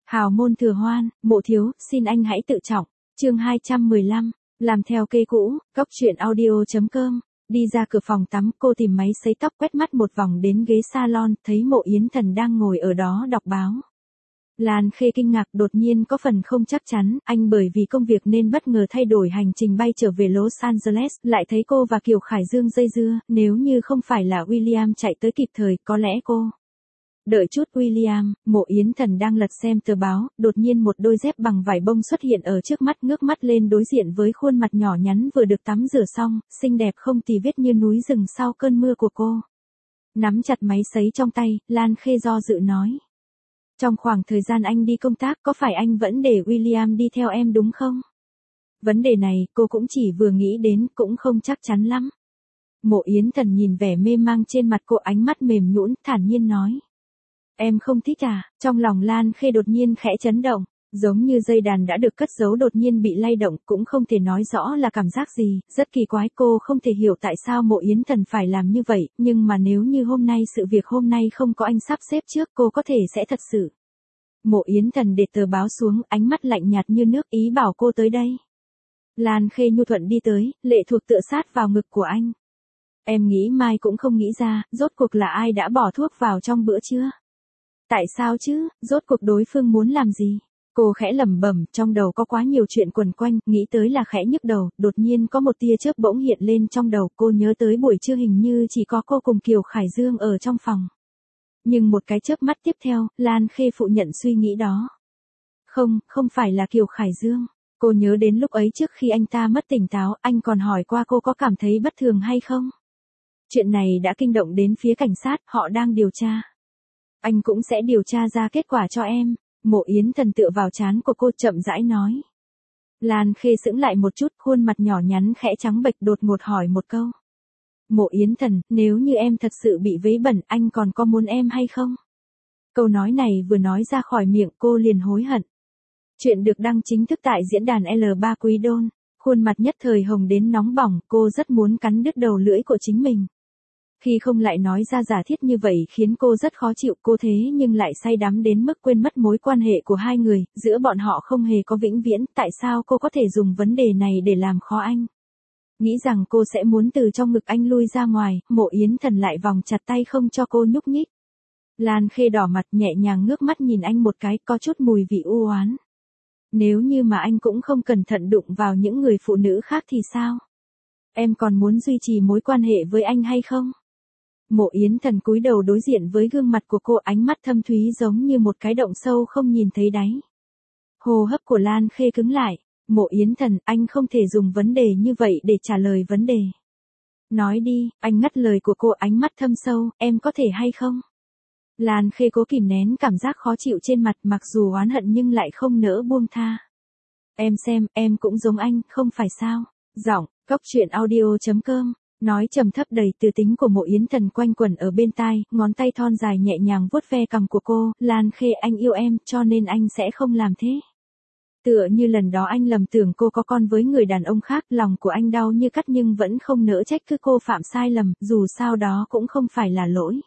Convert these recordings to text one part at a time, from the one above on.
Hào môn thừa hoan, mộ thiếu, xin anh hãy tự trọng. Chương 215, làm theo kê cũ, cóc truyện audio.com. Đi ra cửa phòng tắm, cô tìm máy sấy tóc quét mắt một vòng đến ghế salon, thấy Mộ Yến Thần đang ngồi ở đó đọc báo. Lan Khê kinh ngạc, đột nhiên có phần không chắc chắn, anh bởi vì công việc nên bất ngờ thay đổi hành trình bay trở về Los Angeles, lại thấy cô và Kiều Khải Dương dây dưa, nếu như không phải là William chạy tới kịp thời, có lẽ cô. Đợi chút William, Mộ Yến Thần đang lật xem tờ báo, đột nhiên một đôi dép bằng vải bông xuất hiện ở trước mắt, ngước mắt lên đối diện với khuôn mặt nhỏ nhắn vừa được tắm rửa xong, xinh đẹp không tì vết như núi rừng sau cơn mưa của cô. Nắm chặt máy sấy trong tay, Lan Khê do dự nói. Trong khoảng thời gian anh đi công tác, có phải anh vẫn để William đi theo em đúng không? Vấn đề này, cô cũng chỉ vừa nghĩ đến, cũng không chắc chắn lắm. Mộ Yến Thần nhìn vẻ mê mang trên mặt cô, ánh mắt mềm nhũn, thản nhiên nói. Em không thích à? Trong lòng Lan Khê đột nhiên khẽ chấn động, giống như dây đàn đã được cất giấu đột nhiên bị lay động, cũng không thể nói rõ là cảm giác gì, rất kỳ quái, cô không thể hiểu tại sao Mộ Yến Thần phải làm như vậy, nhưng mà nếu như hôm nay sự việc hôm nay không có anh sắp xếp trước, cô có thể sẽ thật sự. Mộ Yến Thần để tờ báo xuống, ánh mắt lạnh nhạt như nước, ý bảo cô tới đây. Lan Khê nhu thuận đi tới, lệ thuộc tựa sát vào ngực của anh. Em nghĩ mai cũng không nghĩ ra, rốt cuộc là ai đã bỏ thuốc vào trong bữa trưa? Tại sao chứ, rốt cuộc đối phương muốn làm gì? Cô khẽ lẩm bẩm, trong đầu có quá nhiều chuyện quẩn quanh, nghĩ tới là khẽ nhức đầu, đột nhiên có một tia chớp bỗng hiện lên trong đầu, cô nhớ tới buổi trưa hình như chỉ có cô cùng Kiều Khải Dương ở trong phòng. Nhưng một cái chớp mắt tiếp theo, Lan Khê phủ nhận suy nghĩ đó. Không phải là Kiều Khải Dương. Cô nhớ đến lúc ấy trước khi anh ta mất tỉnh táo, anh còn hỏi qua cô có cảm thấy bất thường hay không? Chuyện này đã kinh động đến phía cảnh sát, họ đang điều tra. Anh cũng sẽ điều tra ra kết quả cho em. Mộ Yến Thần tựa vào trán của cô chậm rãi nói. Lan Khê sững lại một chút, khuôn mặt nhỏ nhắn khẽ trắng bệch, đột ngột hỏi một câu. Mộ Yến Thần, nếu như em thật sự bị vấy bẩn, anh còn có muốn em hay không? Câu nói này vừa nói ra khỏi miệng, cô liền hối hận. Chuyện được đăng chính thức tại diễn đàn L3 Quý Đôn. Khuôn mặt nhất thời hồng đến nóng bỏng, cô rất muốn cắn đứt đầu lưỡi của chính mình. Khi không lại nói ra giả thiết như vậy khiến cô rất khó chịu, cô thế nhưng lại say đắm đến mức quên mất mối quan hệ của hai người, giữa bọn họ không hề có vĩnh viễn, tại sao cô có thể dùng vấn đề này để làm khó anh? Nghĩ rằng cô sẽ muốn từ trong ngực anh lui ra ngoài, Mộ Yến Thần lại vòng chặt tay không cho cô nhúc nhích. Lan Khê đỏ mặt nhẹ nhàng ngước mắt nhìn anh một cái, có chút mùi vị u oán. Nếu như mà anh cũng không cẩn thận đụng vào những người phụ nữ khác thì sao? Em còn muốn duy trì mối quan hệ với anh hay không? Mộ Yến Thần cúi đầu đối diện với gương mặt của cô, ánh mắt thâm thúy giống như một cái động sâu không nhìn thấy đáy. Hô hấp của Lan Khê cứng lại. Mộ Yến Thần, anh không thể dùng vấn đề như vậy để trả lời vấn đề. Nói đi, anh ngắt lời của cô, ánh mắt thâm sâu, em có thể hay không? Lan Khê cố kìm nén cảm giác khó chịu trên mặt, mặc dù oán hận nhưng lại không nỡ buông tha. Em xem, em cũng giống anh, không phải sao? Giọng, cóc truyện audio.com. Nói trầm thấp đầy từ tính của Mộ Yến Thần quanh quẩn ở bên tai, ngón tay thon dài nhẹ nhàng vuốt ve cằm của cô. Lan Khê, anh yêu em, cho nên anh sẽ không làm thế. Tựa như lần đó anh lầm tưởng cô có con với người đàn ông khác, lòng của anh đau như cắt nhưng vẫn không nỡ trách cứ cô phạm sai lầm, dù sao đó cũng không phải là lỗi.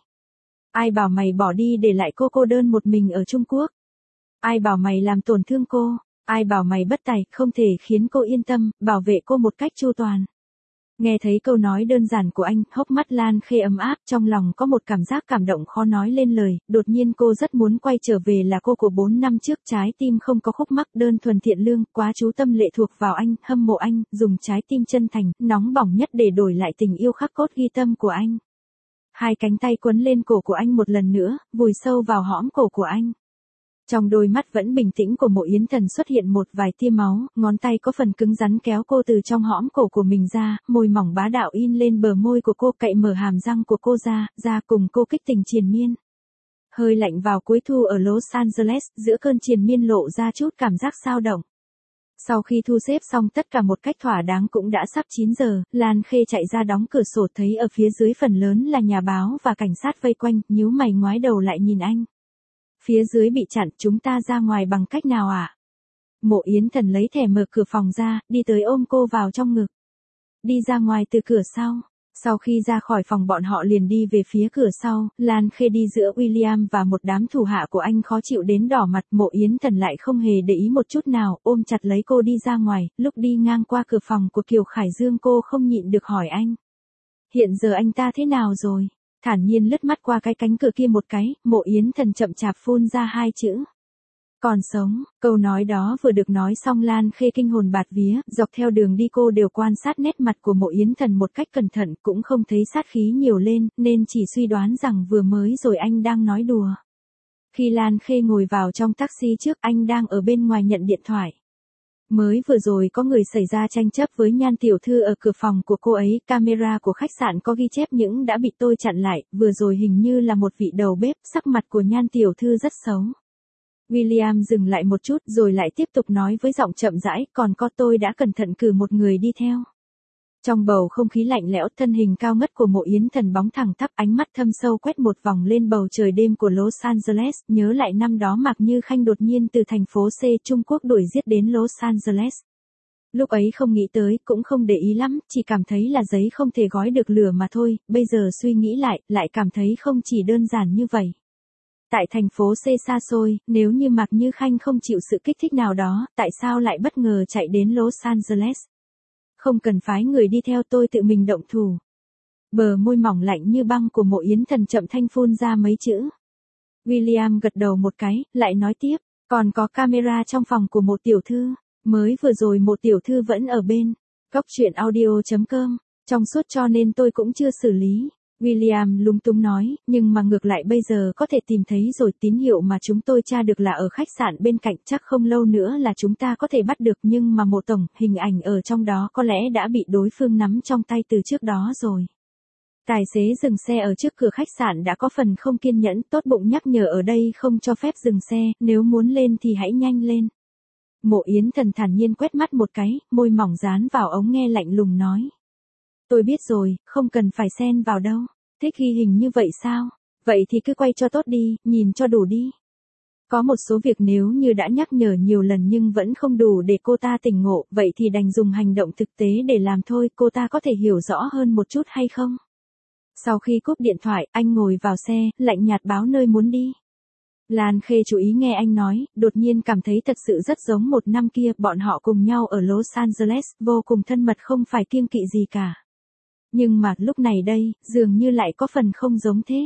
Ai bảo mày bỏ đi để lại cô cô đơn một mình ở Trung Quốc? Ai bảo mày làm tổn thương cô? Ai bảo mày bất tài, không thể khiến cô yên tâm, bảo vệ cô một cách chu toàn? Nghe thấy câu nói đơn giản của anh, hốc mắt Lan Khê ấm áp, trong lòng có một cảm giác cảm động khó nói lên lời, đột nhiên cô rất muốn quay trở về là cô của 4 năm trước, trái tim không có khúc mắc, đơn thuần thiện lương, quá chú tâm lệ thuộc vào anh, hâm mộ anh, dùng trái tim chân thành, nóng bỏng nhất để đổi lại tình yêu khắc cốt ghi tâm của anh. Hai cánh tay quấn lên cổ của anh một lần nữa, vùi sâu vào hõm cổ của anh. Trong đôi mắt vẫn bình tĩnh của Mộ Yến Thần xuất hiện một vài tia máu, ngón tay có phần cứng rắn kéo cô từ trong hõm cổ của mình ra, môi mỏng bá đạo in lên bờ môi của cô, cậy mở hàm răng của cô ra cùng cô kích tình triền miên. Hơi lạnh vào cuối thu ở Los Angeles, giữa cơn triền miên lộ ra chút cảm giác xao động. Sau khi thu xếp xong tất cả một cách thỏa đáng cũng đã sắp 9 giờ, Lan Khê chạy ra đóng cửa sổ, thấy ở phía dưới phần lớn là nhà báo và cảnh sát vây quanh, nhíu mày ngoái đầu lại nhìn anh. Phía dưới bị chặn, chúng ta ra ngoài bằng cách nào ạ? Mộ Yến Thần lấy thẻ mở cửa phòng ra, đi tới ôm cô vào trong ngực. Đi ra ngoài từ cửa sau. Sau khi ra khỏi phòng bọn họ liền đi về phía cửa sau, Lan Khê đi giữa William và một đám thủ hạ của anh khó chịu đến đỏ mặt. Mộ Yến Thần lại không hề để ý một chút nào, ôm chặt lấy cô đi ra ngoài. Lúc đi ngang qua cửa phòng của Kiều Khải Dương cô không nhịn được hỏi anh. Hiện giờ anh ta thế nào rồi? Thản nhiên lướt mắt qua cái cánh cửa kia một cái, Mộ Yến Thần chậm chạp phun ra hai chữ. Còn sống. Câu nói đó vừa được nói xong Lan Khê kinh hồn bạt vía, dọc theo đường đi cô đều quan sát nét mặt của Mộ Yến Thần một cách cẩn thận, cũng không thấy sát khí nhiều lên, nên chỉ suy đoán rằng vừa mới rồi anh đang nói đùa. Khi Lan Khê ngồi vào trong taxi trước, anh đang ở bên ngoài nhận điện thoại. Mới vừa rồi có người xảy ra tranh chấp với Nhan tiểu thư ở cửa phòng của cô ấy, camera của khách sạn có ghi chép nhưng đã bị tôi chặn lại, vừa rồi hình như là một vị đầu bếp, sắc mặt của Nhan tiểu thư rất xấu. William dừng lại một chút rồi lại tiếp tục nói với giọng chậm rãi, còn có tôi đã cẩn thận cử một người đi theo. Trong bầu không khí lạnh lẽo, thân hình cao ngất của Mộ Yến Thần bóng thẳng tắp, ánh mắt thâm sâu quét một vòng lên bầu trời đêm của Los Angeles, nhớ lại năm đó Mạc Như Khanh đột nhiên từ thành phố C Trung Quốc đuổi giết đến Los Angeles. Lúc ấy không nghĩ tới, cũng không để ý lắm, chỉ cảm thấy là giấy không thể gói được lửa mà thôi, bây giờ suy nghĩ lại cảm thấy không chỉ đơn giản như vậy. Tại thành phố C xa xôi, nếu như Mạc Như Khanh không chịu sự kích thích nào đó, tại sao lại bất ngờ chạy đến Los Angeles? Không cần phái người đi theo, tôi tự mình động thủ. Bờ môi mỏng lạnh như băng của Mộ Yến Thần chậm thanh phun ra mấy chữ. William gật đầu một cái, lại nói tiếp, còn có camera trong phòng của Mộ tiểu thư. Mới vừa rồi Mộ tiểu thư vẫn ở bên. Góc truyện audio.com. Trong suốt cho nên tôi cũng chưa xử lý. William lúng túng nói, nhưng mà ngược lại bây giờ có thể tìm thấy rồi, tín hiệu mà chúng tôi tra được là ở khách sạn bên cạnh, chắc không lâu nữa là chúng ta có thể bắt được, nhưng mà Mộ tổng, hình ảnh ở trong đó có lẽ đã bị đối phương nắm trong tay từ trước đó rồi. Tài xế dừng xe ở trước cửa khách sạn đã có phần không kiên nhẫn, tốt bụng nhắc nhở ở đây không cho phép dừng xe, nếu muốn lên thì hãy nhanh lên. Mộ Yến Thần thản nhiên quét mắt một cái, môi mỏng dán vào ống nghe lạnh lùng nói. Tôi biết rồi, không cần phải xen vào đâu. Thích ghi hình như vậy sao? Vậy thì cứ quay cho tốt đi, nhìn cho đủ đi. Có một số việc nếu như đã nhắc nhở nhiều lần nhưng vẫn không đủ để cô ta tỉnh ngộ, vậy thì đành dùng hành động thực tế để làm thôi, cô ta có thể hiểu rõ hơn một chút hay không? Sau khi cúp điện thoại, anh ngồi vào xe, lạnh nhạt báo nơi muốn đi. Lan Khê chú ý nghe anh nói, đột nhiên cảm thấy thật sự rất giống một năm kia, bọn họ cùng nhau ở Los Angeles, vô cùng thân mật không phải kiêng kỵ gì cả. Nhưng mà lúc này đây, dường như lại có phần không giống thế.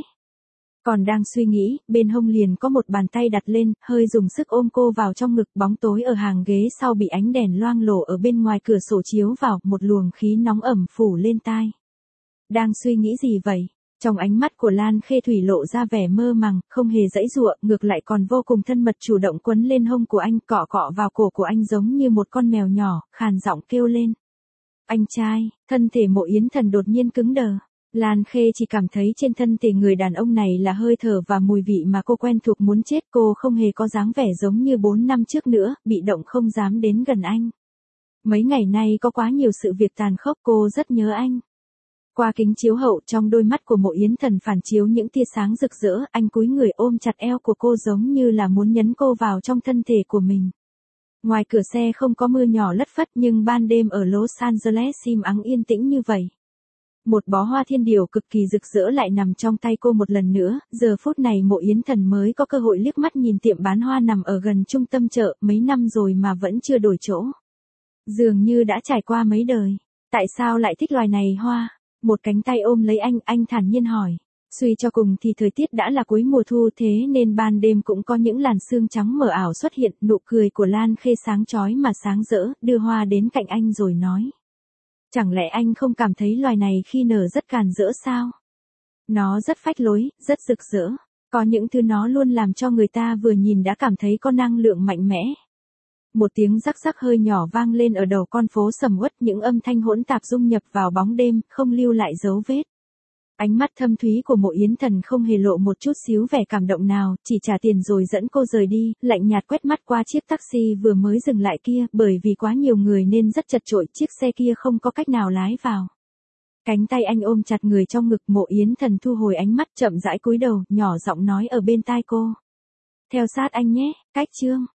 Còn đang suy nghĩ, bên hông liền có một bàn tay đặt lên, hơi dùng sức ôm cô vào trong ngực, bóng tối ở hàng ghế sau bị ánh đèn loang lổ ở bên ngoài cửa sổ chiếu vào, một luồng khí nóng ẩm phủ lên tai. Đang suy nghĩ gì vậy? Trong ánh mắt của Lan Khê Thủy lộ ra vẻ mơ màng, không hề giãy giụa, ngược lại còn vô cùng thân mật chủ động quấn lên hông của anh, cọ cọ vào cổ của anh giống như một con mèo nhỏ, khàn giọng kêu lên. Anh trai, thân thể Mộ Yến Thần đột nhiên cứng đờ. Lan Khê chỉ cảm thấy trên thân thể người đàn ông này là hơi thở và mùi vị mà cô quen thuộc muốn chết, cô không hề có dáng vẻ giống như 4 năm trước nữa, bị động không dám đến gần anh. Mấy ngày nay có quá nhiều sự việc tàn khốc, cô rất nhớ anh. Qua kính chiếu hậu, trong đôi mắt của Mộ Yến Thần phản chiếu những tia sáng rực rỡ, anh cúi người ôm chặt eo của cô giống như là muốn nhấn cô vào trong thân thể của mình. Ngoài cửa xe không có mưa nhỏ lất phất nhưng ban đêm ở Los Angeles im ắng yên tĩnh như vậy. Một bó hoa thiên điều cực kỳ rực rỡ lại nằm trong tay cô một lần nữa, giờ phút này Mộ Yến Thần mới có cơ hội liếc mắt nhìn tiệm bán hoa nằm ở gần trung tâm chợ, mấy năm rồi mà vẫn chưa đổi chỗ. Dường như đã trải qua mấy đời. Tại sao lại thích loài này hoa? Một cánh tay ôm lấy anh thản nhiên hỏi. Suy cho cùng thì thời tiết đã là cuối mùa thu thế nên ban đêm cũng có những làn sương trắng mờ ảo xuất hiện, nụ cười của Lan Khê sáng chói mà sáng rỡ, đưa hoa đến cạnh anh rồi nói. Chẳng lẽ anh không cảm thấy loài này khi nở rất càn rỡ sao? Nó rất phách lối, rất rực rỡ. Có những thứ nó luôn làm cho người ta vừa nhìn đã cảm thấy có năng lượng mạnh mẽ. Một tiếng rắc rắc hơi nhỏ vang lên ở đầu con phố sầm uất, những âm thanh hỗn tạp dung nhập vào bóng đêm, không lưu lại dấu vết. Ánh mắt thâm thúy của Mộ Yến Thần không hề lộ một chút xíu vẻ cảm động nào, chỉ trả tiền rồi dẫn cô rời đi, lạnh nhạt quét mắt qua chiếc taxi vừa mới dừng lại kia, bởi vì quá nhiều người nên rất chật chội, chiếc xe kia không có cách nào lái vào. Cánh tay anh ôm chặt người trong ngực, Mộ Yến Thần thu hồi ánh mắt chậm rãi cúi đầu, nhỏ giọng nói ở bên tai cô. Theo sát anh nhé, cách chương.